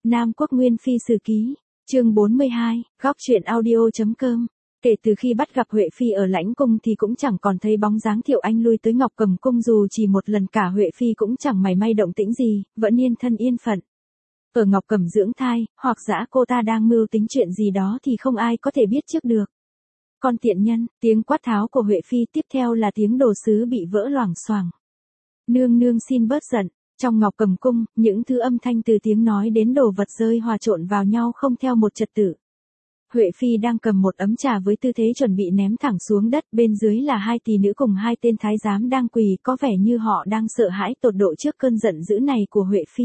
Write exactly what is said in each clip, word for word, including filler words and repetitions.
Nam Quốc Nguyên Phi Sử Ký, chương bốn mươi hai, góc truyện audio.com. Kể từ khi bắt gặp Huệ Phi ở Lãnh Cung thì cũng chẳng còn thấy bóng dáng Thiệu Anh lui tới Ngọc Cầm Cung, dù chỉ một lần cả Huệ Phi cũng chẳng mảy may động tĩnh gì, vẫn yên thân yên phận. Ở Ngọc Cầm dưỡng thai, hoặc giả cô ta đang mưu tính chuyện gì đó thì không ai có thể biết trước được. Con tiện nhân, tiếng quát tháo của Huệ Phi tiếp theo là tiếng đồ sứ bị vỡ loảng xoảng. Nương nương xin bớt giận. Trong Ngọc Cầm Cung, những thứ âm thanh từ tiếng nói đến đồ vật rơi hòa trộn vào nhau không theo một trật tự. Huệ Phi đang cầm một ấm trà với tư thế chuẩn bị ném thẳng xuống đất, bên dưới là hai tỷ nữ cùng hai tên thái giám đang quỳ, có vẻ như họ đang sợ hãi tột độ trước cơn giận dữ này của Huệ Phi.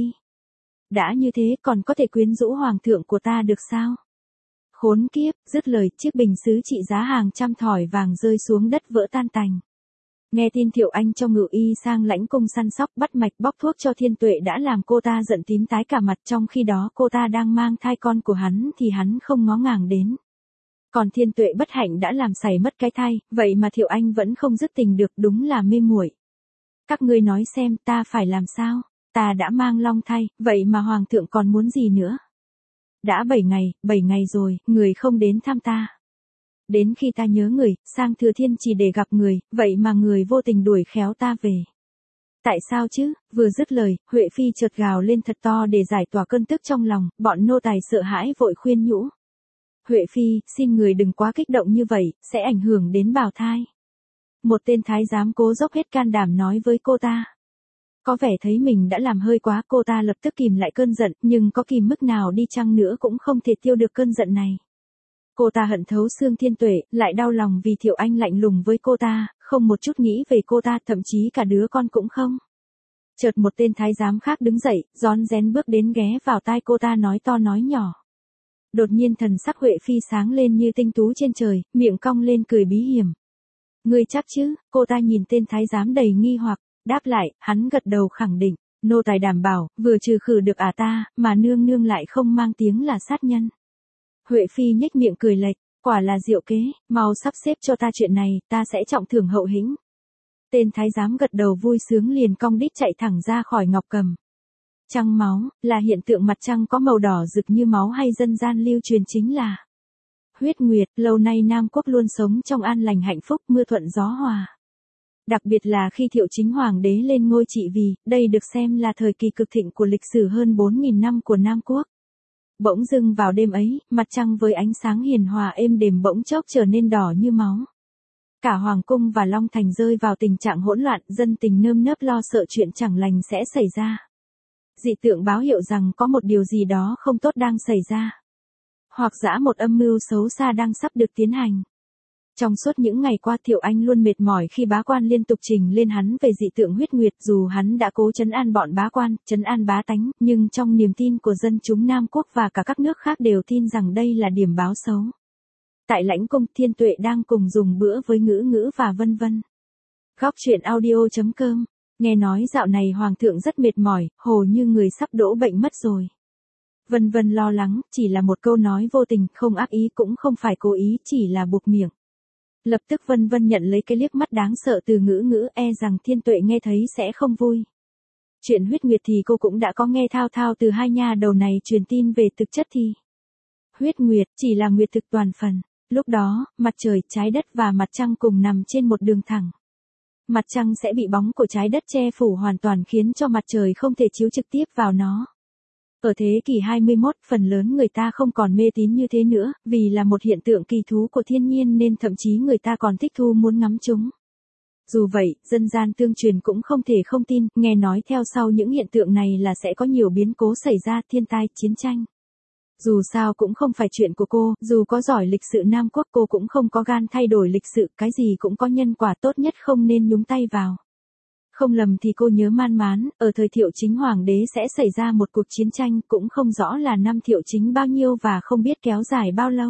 Đã như thế còn có thể quyến rũ hoàng thượng của ta được sao? Khốn kiếp, dứt lời, chiếc bình sứ trị giá hàng trăm thỏi vàng rơi xuống đất vỡ tan tành. Nghe tin Thiệu Anh cho Ngự Y sang Lãnh Cung săn sóc bắt mạch bóc thuốc cho Thiên Tuệ đã làm cô ta giận tím tái cả mặt, trong khi đó cô ta đang mang thai con của hắn thì hắn không ngó ngàng đến. Còn Thiên Tuệ bất hạnh đã làm xảy mất cái thai, vậy mà Thiệu Anh vẫn không dứt tình được, đúng là mê muội. Các ngươi nói xem ta phải làm sao? Ta đã mang long thai, vậy mà hoàng thượng còn muốn gì nữa? Đã bảy ngày, bảy ngày rồi, người không đến thăm ta. Đến khi ta nhớ người, sang Thừa Thiên chỉ để gặp người, vậy mà người vô tình đuổi khéo ta về. Tại sao chứ? Vừa dứt lời, Huệ Phi chợt gào lên thật to để giải tỏa cơn tức trong lòng, bọn nô tài sợ hãi vội khuyên nhủ. Huệ Phi, xin người đừng quá kích động như vậy, sẽ ảnh hưởng đến bào thai. Một tên thái giám cố dốc hết can đảm nói với cô ta. Có vẻ thấy mình đã làm hơi quá, cô ta lập tức kìm lại cơn giận, nhưng có kìm mức nào đi chăng nữa cũng không thể tiêu được cơn giận này. Cô ta hận thấu xương Thiên Tuệ, lại đau lòng vì Thiệu Anh lạnh lùng với cô ta, không một chút nghĩ về cô ta, thậm chí cả đứa con cũng không. Chợt một tên thái giám khác đứng dậy, rón rén bước đến ghé vào tai cô ta nói to nói nhỏ. Đột nhiên thần sắc Huệ Phi sáng lên như tinh tú trên trời, miệng cong lên cười bí hiểm. Ngươi chắc chứ? Cô ta nhìn tên thái giám đầy nghi hoặc, đáp lại, hắn gật đầu khẳng định, nô tài đảm bảo, vừa trừ khử được ả ta, mà nương nương lại không mang tiếng là sát nhân. Huệ Phi nhếch miệng cười lệch, quả là diệu kế, mau sắp xếp cho ta chuyện này, ta sẽ trọng thưởng hậu hĩnh. Tên thái giám gật đầu vui sướng liền cong đít chạy thẳng ra khỏi Ngọc Cầm. Trăng máu, là hiện tượng mặt trăng có màu đỏ rực như máu hay dân gian lưu truyền chính là huyết nguyệt, lâu nay Nam Quốc luôn sống trong an lành hạnh phúc, mưa thuận gió hòa. Đặc biệt là khi Thiệu Chính Hoàng đế lên ngôi trị vì, đây được xem là thời kỳ cực thịnh của lịch sử hơn bốn nghìn năm của Nam Quốc. Bỗng dưng vào đêm ấy, mặt trăng với ánh sáng hiền hòa êm đềm bỗng chốc trở nên đỏ như máu. Cả Hoàng cung và Long Thành rơi vào tình trạng hỗn loạn, dân tình nơm nớp lo sợ chuyện chẳng lành sẽ xảy ra. Dị tượng báo hiệu rằng có một điều gì đó không tốt đang xảy ra. Hoặc giả một âm mưu xấu xa đang sắp được tiến hành. Trong suốt những ngày qua Thiệu Anh luôn mệt mỏi khi bá quan liên tục trình lên hắn về dị tượng huyết nguyệt, dù hắn đã cố trấn an bọn bá quan, trấn an bá tánh, nhưng trong niềm tin của dân chúng Nam Quốc và cả các nước khác đều tin rằng đây là điểm báo xấu. Tại Lãnh Cung, Thiên Tuệ đang cùng dùng bữa với Ngữ Ngữ và Vân Vân. Góc truyện audio.com, nghe nói dạo này hoàng thượng rất mệt mỏi, hồ như người sắp đổ bệnh mất rồi. Vân Vân lo lắng, chỉ là một câu nói vô tình, không ác ý cũng không phải cố ý, chỉ là buộc miệng. Lập tức Vân Vân nhận lấy cái liếc mắt đáng sợ từ Ngữ Ngữ, e rằng Thiên Tuệ nghe thấy sẽ không vui. Chuyện huyết nguyệt thì cô cũng đã có nghe thao thao từ hai nha đầu này truyền tin về, thực chất thì huyết nguyệt chỉ là nguyệt thực toàn phần. Lúc đó, mặt trời, trái đất và mặt trăng cùng nằm trên một đường thẳng. Mặt trăng sẽ bị bóng của trái đất che phủ hoàn toàn khiến cho mặt trời không thể chiếu trực tiếp vào nó. Ở thế kỷ hai mươi mốt, phần lớn người ta không còn mê tín như thế nữa, vì là một hiện tượng kỳ thú của thiên nhiên nên thậm chí người ta còn thích thú muốn ngắm chúng. Dù vậy, dân gian tương truyền cũng không thể không tin, nghe nói theo sau những hiện tượng này là sẽ có nhiều biến cố xảy ra, thiên tai, chiến tranh. Dù sao cũng không phải chuyện của cô, dù có giỏi lịch sự Nam Quốc cô cũng không có gan thay đổi lịch sự, cái gì cũng có nhân quả, tốt nhất không nên nhúng tay vào. Không lầm thì cô nhớ man mán, ở thời Thiệu Chính Hoàng đế sẽ xảy ra một cuộc chiến tranh, cũng không rõ là năm Thiệu Chính bao nhiêu và không biết kéo dài bao lâu.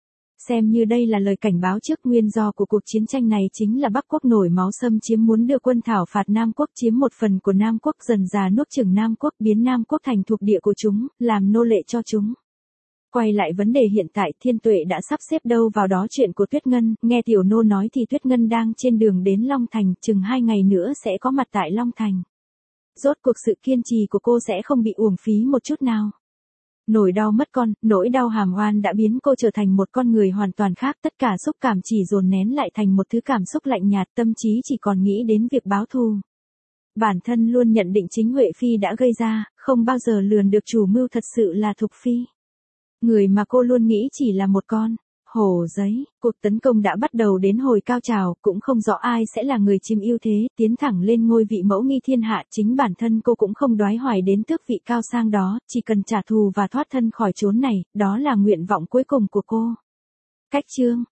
Xem như đây là lời cảnh báo trước, nguyên do của cuộc chiến tranh này chính là Bắc Quốc nổi máu xâm chiếm, muốn đưa quân thảo phạt Nam Quốc, chiếm một phần của Nam Quốc, dần dà nuốt chửng Nam Quốc, biến Nam Quốc thành thuộc địa của chúng, làm nô lệ cho chúng. Quay lại vấn đề hiện tại, Thiên Tuệ đã sắp xếp đâu vào đó chuyện của Tuyết Ngân, nghe tiểu nô nói thì Tuyết Ngân đang trên đường đến Long Thành, chừng hai ngày nữa sẽ có mặt tại Long Thành. Rốt cuộc sự kiên trì của cô sẽ không bị uổng phí một chút nào. Nỗi đau mất con, nỗi đau hàm oan đã biến cô trở thành một con người hoàn toàn khác, tất cả xúc cảm chỉ dồn nén lại thành một thứ cảm xúc lạnh nhạt, tâm trí chỉ còn nghĩ đến việc báo thù. Bản thân luôn nhận định chính Huệ Phi đã gây ra, không bao giờ lường được chủ mưu thật sự là Thục Phi. Người mà cô luôn nghĩ chỉ là một con hổ giấy. Cuộc tấn công đã bắt đầu đến hồi cao trào, cũng không rõ ai sẽ là người chiếm ưu thế, tiến thẳng lên ngôi vị mẫu nghi thiên hạ. Chính bản thân cô cũng không đoái hoài đến tước vị cao sang đó, chỉ cần trả thù và thoát thân khỏi chốn này, đó là nguyện vọng cuối cùng của cô. Cách chương